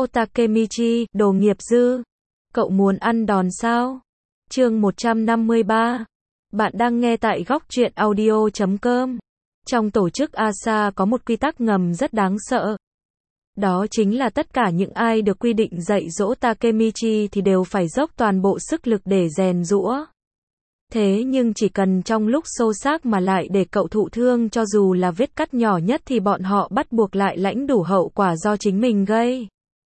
Takemichi, đồ nghiệp dư. Cậu muốn ăn đòn sao? Chương 153. Bạn đang nghe tại góc truyện audio.com. Trong tổ chức ASA có một quy tắc ngầm rất đáng sợ. Đó chính là tất cả những ai được quy định dạy dỗ Takemichi thì đều phải dốc toàn bộ sức lực để rèn giũa. Thế nhưng chỉ cần trong lúc xô xát mà lại để cậu thụ thương cho dù là vết cắt nhỏ nhất thì bọn họ bắt buộc lại lãnh đủ hậu quả do chính mình gây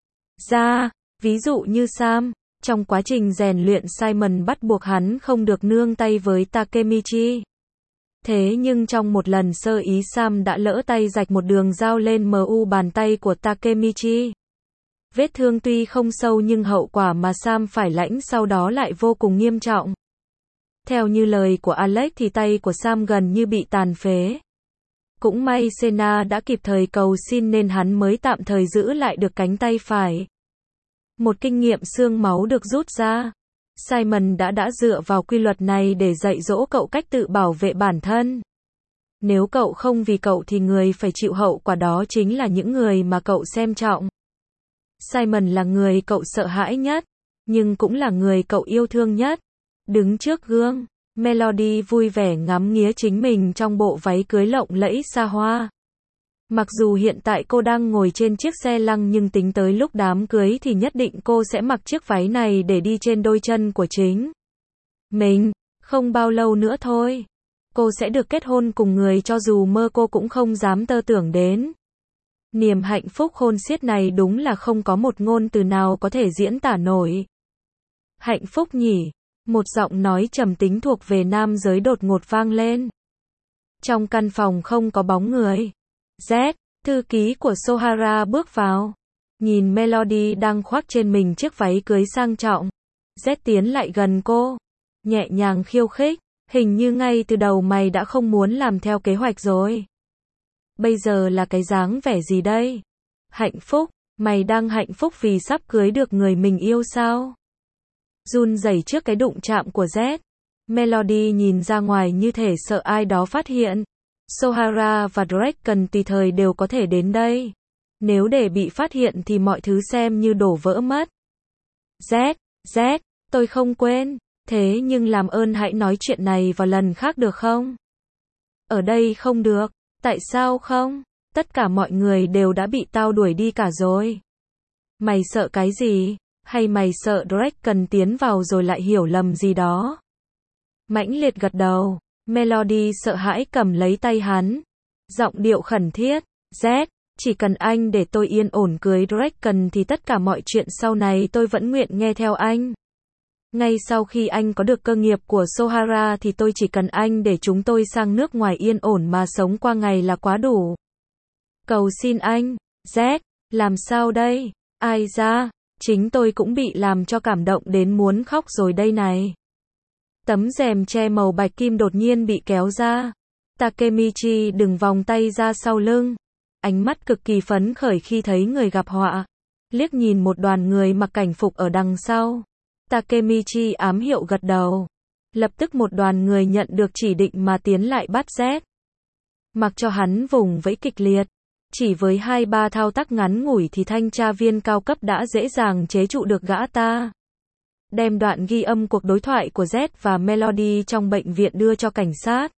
ra. Ví dụ như Sam, trong quá trình rèn luyện Simon bắt buộc hắn không được nương tay với Takemichi. Thế nhưng trong một lần sơ ý Sam đã lỡ tay rạch một đường dao lên mu bàn tay của Takemichi. Vết thương tuy không sâu nhưng hậu quả mà Sam phải lãnh sau đó lại vô cùng nghiêm trọng. Theo như lời của Alex thì tay của Sam gần như bị tàn phế. Cũng may Senna đã kịp thời cầu xin nên hắn mới tạm thời giữ lại được cánh tay phải. Một kinh nghiệm xương máu được rút ra. Simon đã dựa vào quy luật này để dạy dỗ cậu cách tự bảo vệ bản thân. Nếu cậu không vì cậu thì người phải chịu hậu quả đó chính là những người mà cậu xem trọng. Simon là người cậu sợ hãi nhất, nhưng cũng là người cậu yêu thương nhất. Đứng trước gương, Melody vui vẻ ngắm nghía chính mình trong bộ váy cưới lộng lẫy xa hoa. Mặc dù hiện tại cô đang ngồi trên chiếc xe lăn nhưng tính tới lúc đám cưới thì nhất định cô sẽ mặc chiếc váy này để đi trên đôi chân của chính mình. Không bao lâu nữa thôi, cô sẽ được kết hôn cùng người cho dù mơ cô cũng không dám tơ tưởng đến. Niềm hạnh phúc khôn xiết này đúng là không có một ngôn từ nào có thể diễn tả nổi. Hạnh phúc nhỉ? Một giọng nói trầm tính thuộc về nam giới đột ngột vang lên. Trong căn phòng không có bóng người. Z, thư ký của Sohara bước vào. Nhìn Melody đang khoác trên mình chiếc váy cưới sang trọng. Z tiến lại gần cô. Nhẹ nhàng khiêu khích. Hình như ngay từ đầu mày đã không muốn làm theo kế hoạch rồi. Bây giờ là cái dáng vẻ gì đây? Hạnh phúc. Mày đang hạnh phúc vì sắp cưới được người mình yêu sao? Run rẩy trước cái đụng chạm của Z. Melody nhìn ra ngoài như thể sợ ai đó phát hiện. Sohara và Draken tùy thời đều có thể đến đây. Nếu để bị phát hiện thì mọi thứ xem như đổ vỡ mất. Z, tôi không quên. Thế nhưng làm ơn hãy nói chuyện này vào lần khác được không? Ở đây không được. Tại sao không? Tất cả mọi người đều đã bị tao đuổi đi cả rồi. Mày sợ cái gì? Hay mày sợ Draken tiến vào rồi lại hiểu lầm gì đó? Mãnh liệt gật đầu. Melody sợ hãi cầm lấy tay hắn. Giọng điệu khẩn thiết. Z, chỉ cần anh để tôi yên ổn cưới Draken thì tất cả mọi chuyện sau này tôi vẫn nguyện nghe theo anh. Ngay sau khi anh có được cơ nghiệp của Sohara thì tôi chỉ cần anh để chúng tôi sang nước ngoài yên ổn mà sống qua ngày là quá đủ. Cầu xin anh. Z, làm sao đây? Ai ra? Chính tôi cũng bị làm cho cảm động đến muốn khóc rồi đây này. Tấm rèm che màu bạch kim đột nhiên bị kéo ra. Takemichi đừng vòng tay ra sau lưng. Ánh mắt cực kỳ phấn khởi khi thấy người gặp họa. Liếc nhìn một đoàn người mặc cảnh phục ở đằng sau. Takemichi ám hiệu gật đầu. Lập tức một đoàn người nhận được chỉ định mà tiến lại bắt Z. Mặc cho hắn vùng vẫy kịch liệt. Chỉ với 2-3 thao tác ngắn ngủi thì thanh tra viên cao cấp đã dễ dàng chế trụ được gã ta. Đem đoạn ghi âm cuộc đối thoại của Z và Melody trong bệnh viện đưa cho cảnh sát.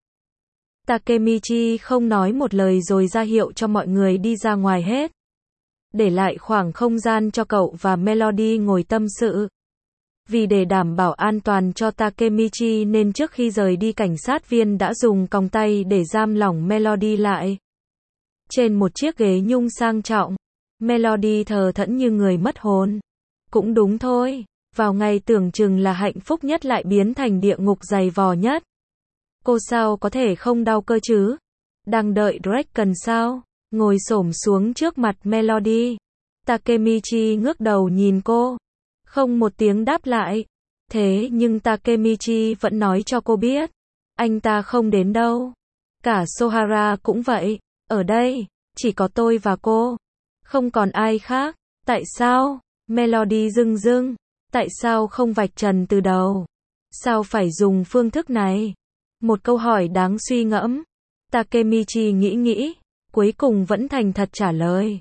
Takemichi không nói một lời rồi ra hiệu cho mọi người đi ra ngoài hết. Để lại khoảng không gian cho cậu và Melody ngồi tâm sự. Vì để đảm bảo an toàn cho Takemichi nên trước khi rời đi cảnh sát viên đã dùng còng tay để giam lỏng Melody lại. Trên một chiếc ghế nhung sang trọng, Melody thờ thẫn như người mất hồn. Cũng đúng thôi, vào ngày tưởng chừng là hạnh phúc nhất lại biến thành địa ngục dày vò nhất. Cô sao có thể không đau cơ chứ? Đang đợi Draken sao? Ngồi xổm xuống trước mặt Melody. Takemichi ngước đầu nhìn cô. Không một tiếng đáp lại. Thế nhưng Takemichi vẫn nói cho cô biết. Anh ta không đến đâu. Cả Sohara cũng vậy. Ở đây, chỉ có tôi và cô. Không còn ai khác. Tại sao? Melody rưng rưng. Tại sao không vạch trần từ đầu? Sao phải dùng phương thức này? Một câu hỏi đáng suy ngẫm. Takemichi nghĩ, cuối cùng vẫn thành thật trả lời.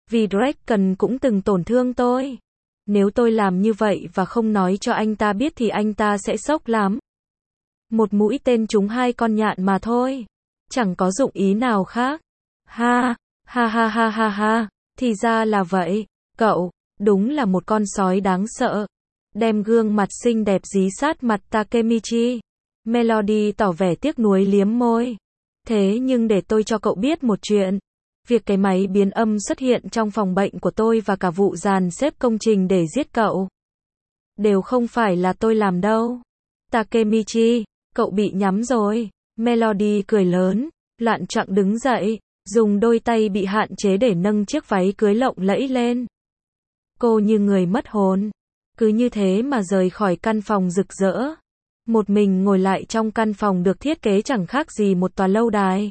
Vì Draken cũng từng tổn thương tôi. Nếu tôi làm như vậy và không nói cho anh ta biết thì anh ta sẽ sốc lắm. Một mũi tên trúng 2 con nhạn mà thôi. Chẳng có dụng ý nào khác. Ha, ha ha ha ha ha, thì ra là vậy. Cậu, đúng là một con sói đáng sợ. Đem gương mặt xinh đẹp dí sát mặt Takemichi. Melody tỏ vẻ tiếc nuối liếm môi. Thế nhưng để tôi cho cậu biết một chuyện. Việc cái máy biến âm xuất hiện trong phòng bệnh của tôi và cả vụ dàn xếp công trình để giết cậu. Đều không phải là tôi làm đâu. Takemichi, cậu bị nhắm rồi. Melody cười lớn, loạn choạng đứng dậy, dùng đôi tay bị hạn chế để nâng chiếc váy cưới lộng lẫy lên. Cô như người mất hồn. Cứ như thế mà rời khỏi căn phòng rực rỡ. Một mình ngồi lại trong căn phòng được thiết kế chẳng khác gì một tòa lâu đài.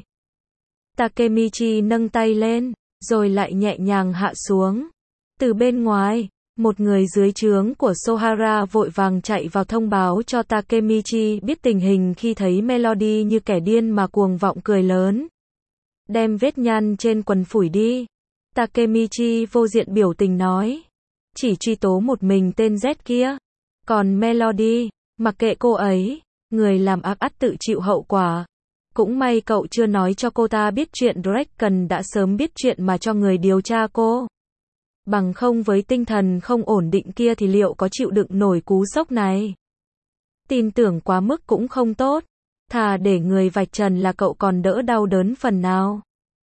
Takemichi nâng tay lên, rồi lại nhẹ nhàng hạ xuống. Từ bên ngoài, một người dưới trướng của Sohara vội vàng chạy vào thông báo cho Takemichi biết tình hình khi thấy Melody như kẻ điên mà cuồng vọng cười lớn. Đem vết nhăn trên quần phủi đi. Takemichi vô diện biểu tình nói. Chỉ truy tố một mình tên Z kia. Còn Melody, mặc kệ cô ấy, người làm ác ắt tự chịu hậu quả. Cũng may cậu chưa nói cho cô ta biết chuyện Draken đã sớm biết chuyện mà cho người điều tra cô. Bằng không với tinh thần không ổn định kia thì liệu có chịu đựng nổi cú sốc này. Tin tưởng quá mức cũng không tốt. Thà để người vạch trần là cậu còn đỡ đau đớn phần nào.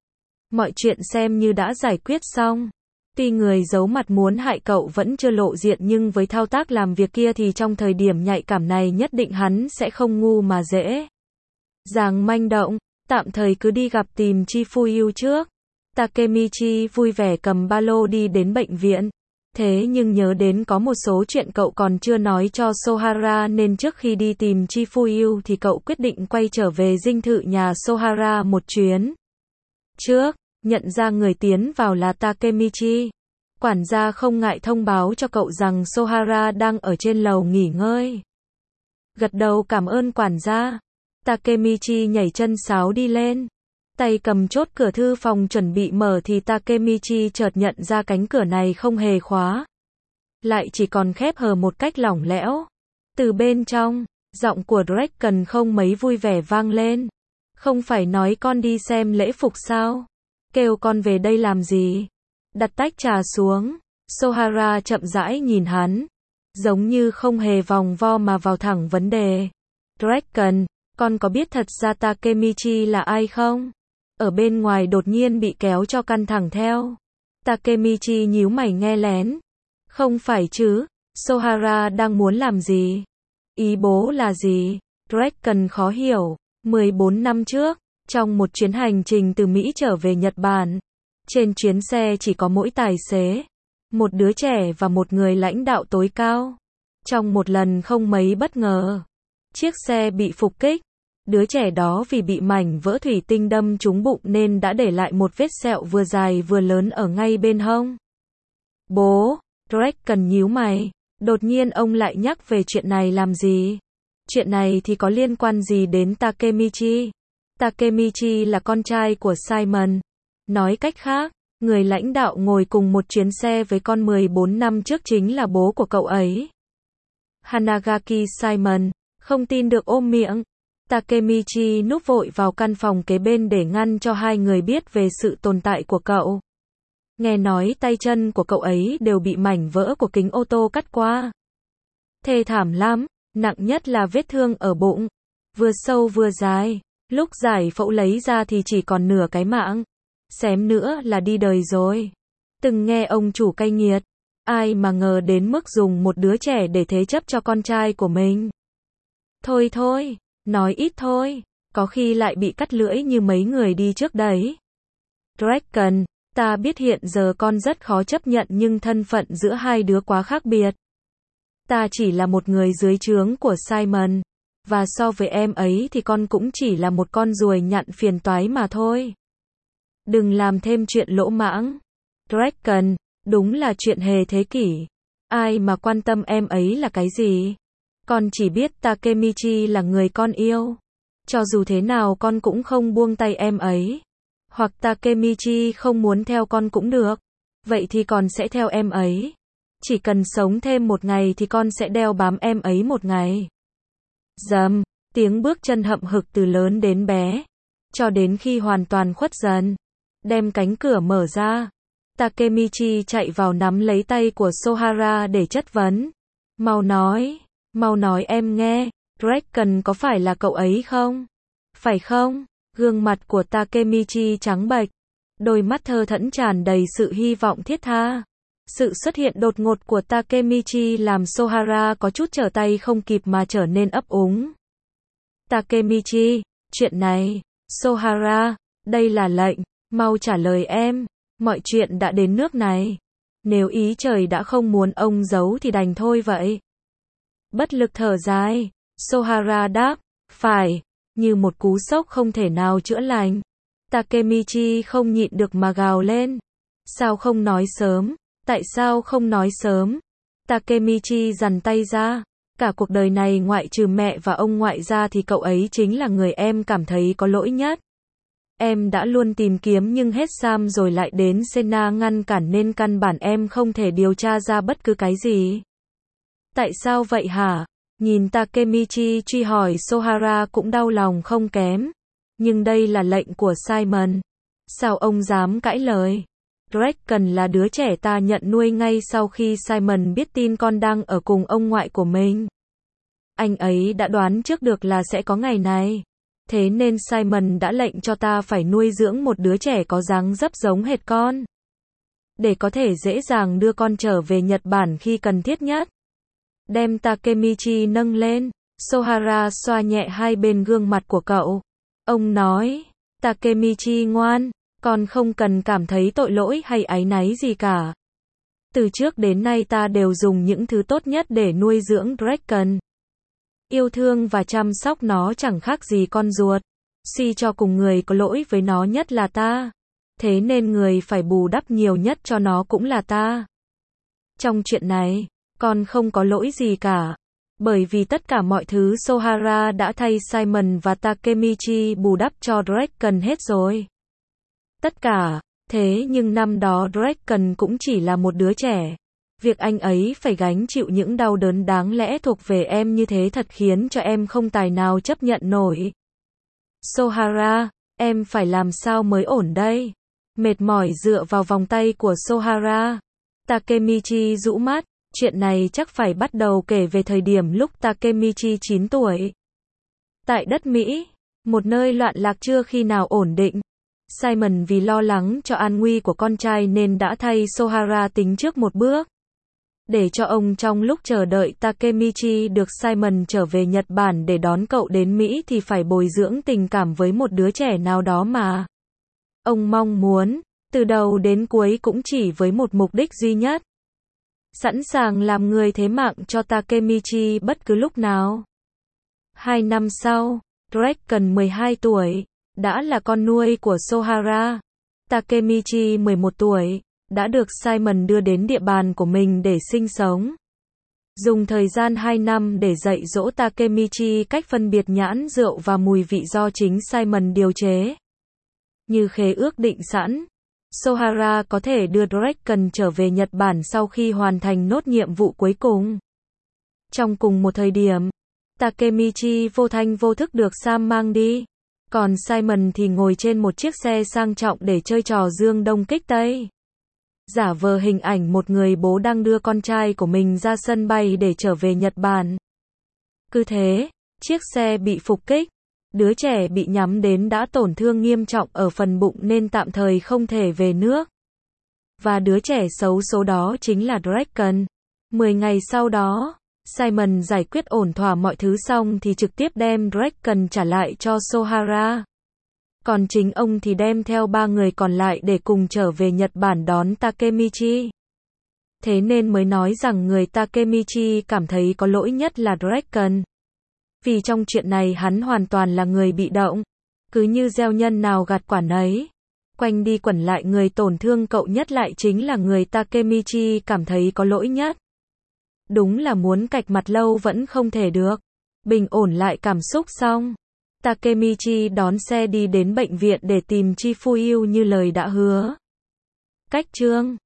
Mọi chuyện xem như đã giải quyết xong. Tuy người giấu mặt muốn hại cậu vẫn chưa lộ diện nhưng với thao tác làm việc kia thì trong thời điểm nhạy cảm này nhất định hắn sẽ không ngu mà dễ dàng manh động. Tạm thời cứ đi gặp tìm Chifuyu trước. Takemichi vui vẻ cầm ba lô đi đến bệnh viện. Thế nhưng nhớ đến có một số chuyện cậu còn chưa nói cho Sohara nên trước khi đi tìm Chifuyu thì cậu quyết định quay trở về dinh thự nhà Sohara một chuyến. Trước, nhận ra người tiến vào là Takemichi. Quản gia không ngại thông báo cho cậu rằng Sohara đang ở trên lầu nghỉ ngơi. Gật đầu cảm ơn quản gia. Takemichi nhảy chân sáo đi lên. Tay cầm chốt cửa thư phòng chuẩn bị mở thì Takemichi chợt nhận ra cánh cửa này không hề khóa. Lại chỉ còn khép hờ một cách lỏng lẽo. Từ bên trong, giọng của Draken không mấy vui vẻ vang lên. Không phải nói con đi xem lễ phục sao? Kêu con về đây làm gì? Đặt tách trà xuống. Sohara chậm rãi nhìn hắn. Giống như không hề vòng vo mà vào thẳng vấn đề. Draken, con có biết thật ra Takemichi là ai không? Ở bên ngoài đột nhiên bị kéo cho căng thẳng theo. Takemichi nhíu mày nghe lén. Không phải chứ, Sohara đang muốn làm gì? Ý bố là gì? Draken khó hiểu. 14 năm trước, trong một chuyến hành trình từ Mỹ trở về Nhật Bản, trên chuyến xe chỉ có mỗi tài xế, một đứa trẻ và một người lãnh đạo tối cao. Trong một lần không mấy bất ngờ, chiếc xe bị phục kích. Đứa trẻ đó vì bị mảnh vỡ thủy tinh đâm trúng bụng nên đã để lại một vết sẹo vừa dài vừa lớn ở ngay bên hông. Bố, Draken nhíu mày, đột nhiên ông lại nhắc về chuyện này làm gì? Chuyện này thì có liên quan gì đến Takemichi? Takemichi là con trai của Simon. Nói cách khác, người lãnh đạo ngồi cùng một chuyến xe với con 14 năm trước chính là bố của cậu ấy. Hanagaki Simon, không tin được ôm miệng. Takemichi núp vội vào căn phòng kế bên để ngăn cho hai người biết về sự tồn tại của cậu. Nghe nói tay chân của cậu ấy đều bị mảnh vỡ của kính ô tô cắt qua. Thê thảm lắm, nặng nhất là vết thương ở bụng. Vừa sâu vừa dài, lúc giải phẫu lấy ra thì chỉ còn nửa cái mạng. Xém nữa là đi đời rồi. Từng nghe ông chủ cay nghiệt. Ai mà ngờ đến mức dùng một đứa trẻ để thế chấp cho con trai của mình. Thôi thôi, nói ít thôi, có khi lại bị cắt lưỡi như mấy người đi trước đấy. Draken, ta biết hiện giờ con rất khó chấp nhận nhưng thân phận giữa hai đứa quá khác biệt. Ta chỉ là một người dưới trướng của Simon, và so với em ấy thì con cũng chỉ là một con ruồi nhặn phiền toái mà thôi. Đừng làm thêm chuyện lỗ mãng. Draken, đúng là chuyện hề thế kỷ. Ai mà quan tâm em ấy là cái gì? Con chỉ biết Takemichi là người con yêu. Cho dù thế nào con cũng không buông tay em ấy. Hoặc Takemichi không muốn theo con cũng được. Vậy thì con sẽ theo em ấy. Chỉ cần sống thêm một ngày thì con sẽ đeo bám em ấy một ngày. Rầm, tiếng bước chân hậm hực từ lớn đến bé, cho đến khi hoàn toàn khuất dần. Đem cánh cửa mở ra. Takemichi chạy vào nắm lấy tay của Sohara để chất vấn. Mau nói em nghe, Draken có phải là cậu ấy không? Phải không? Gương mặt của Takemichi trắng bệch, đôi mắt thơ thẫn tràn đầy sự hy vọng thiết tha. Sự xuất hiện đột ngột của Takemichi làm Sohara có chút trở tay không kịp mà trở nên ấp úng. Takemichi, chuyện này, Sohara, đây là lệnh, mau trả lời em, mọi chuyện đã đến nước này. Nếu ý trời đã không muốn ông giấu thì đành thôi vậy. Bất lực thở dài, Sohara đáp, phải, như một cú sốc không thể nào chữa lành. Takemichi không nhịn được mà gào lên. Sao không nói sớm? Tại sao không nói sớm? Takemichi giằng tay ra. Cả cuộc đời này ngoại trừ mẹ và ông ngoại ra thì cậu ấy chính là người em cảm thấy có lỗi nhất. Em đã luôn tìm kiếm nhưng hết Sam rồi lại đến Senna ngăn cản nên căn bản em không thể điều tra ra bất cứ cái gì. Tại sao vậy hả? Nhìn Takemichi truy hỏi, Sohara cũng đau lòng không kém. Nhưng đây là lệnh của Simon. Sao ông dám cãi lời? Draken là đứa trẻ ta nhận nuôi ngay sau khi Simon biết tin con đang ở cùng ông ngoại của mình. Anh ấy đã đoán trước được là sẽ có ngày này. Thế nên Simon đã lệnh cho ta phải nuôi dưỡng một đứa trẻ có dáng dấp giống hệt con. Để có thể dễ dàng đưa con trở về Nhật Bản khi cần thiết nhất. Đem Takemichi nâng lên, Sohara xoa nhẹ hai bên gương mặt của cậu. Ông nói, Takemichi ngoan, con không cần cảm thấy tội lỗi hay áy náy gì cả. Từ trước đến nay ta đều dùng những thứ tốt nhất để nuôi dưỡng Draken. Yêu thương và chăm sóc nó chẳng khác gì con ruột. Suy cho cùng người có lỗi với nó nhất là ta. Thế nên người phải bù đắp nhiều nhất cho nó cũng là ta. Trong chuyện này, con không có lỗi gì cả. Bởi vì tất cả mọi thứ Sohara đã thay Simon và Takemichi bù đắp cho Draken hết rồi. Tất cả, thế nhưng năm đó Draken cũng chỉ là một đứa trẻ. Việc anh ấy phải gánh chịu những đau đớn đáng lẽ thuộc về em như thế thật khiến cho em không tài nào chấp nhận nổi. Sohara, em phải làm sao mới ổn đây? Mệt mỏi dựa vào vòng tay của Sohara. Takemichi rũ mắt, chuyện này chắc phải bắt đầu kể về thời điểm lúc Takemichi 9 tuổi. Tại đất Mỹ, một nơi loạn lạc chưa khi nào ổn định. Simon vì lo lắng cho an nguy của con trai nên đã thay Sohara tính trước một bước. Để cho ông trong lúc chờ đợi Takemichi được Simon trở về Nhật Bản để đón cậu đến Mỹ thì phải bồi dưỡng tình cảm với một đứa trẻ nào đó mà ông mong muốn, từ đầu đến cuối cũng chỉ với một mục đích duy nhất. Sẵn sàng làm người thế mạng cho Takemichi bất cứ lúc nào. 2 năm sau, Draken 12 tuổi, đã là con nuôi của Sohara. Takemichi 11 tuổi, đã được Simon đưa đến địa bàn của mình để sinh sống. Dùng thời gian 2 năm để dạy dỗ Takemichi cách phân biệt nhãn rượu và mùi vị do chính Simon điều chế. Như khế ước định sẵn, Sohara có thể đưa Draken trở về Nhật Bản sau khi hoàn thành nốt nhiệm vụ cuối cùng. Trong cùng một thời điểm, Takemichi vô thanh vô thức được Sam mang đi. Còn Simon thì ngồi trên một chiếc xe sang trọng để chơi trò dương đông kích tây. Giả vờ hình ảnh một người bố đang đưa con trai của mình ra sân bay để trở về Nhật Bản. Cứ thế, chiếc xe bị phục kích. Đứa trẻ bị nhắm đến đã tổn thương nghiêm trọng ở phần bụng nên tạm thời không thể về nước. Và đứa trẻ xấu số đó chính là Draken. 10 ngày sau đó, Simon giải quyết ổn thỏa mọi thứ xong thì trực tiếp đem Draken trả lại cho Sohara. Còn chính ông thì đem theo 3 người còn lại để cùng trở về Nhật Bản đón Takemichi. Thế nên mới nói rằng người Takemichi cảm thấy có lỗi nhất là Draken. Vì trong chuyện này hắn hoàn toàn là người bị động. Cứ như gieo nhân nào gặt quả nấy. Quanh đi quẩn lại người tổn thương cậu nhất lại chính là người Takemichi cảm thấy có lỗi nhất. Đúng là muốn cạch mặt lâu vẫn không thể được. Bình ổn lại cảm xúc xong, Takemichi đón xe đi đến bệnh viện để tìm Chifuyu như lời đã hứa. Cách chương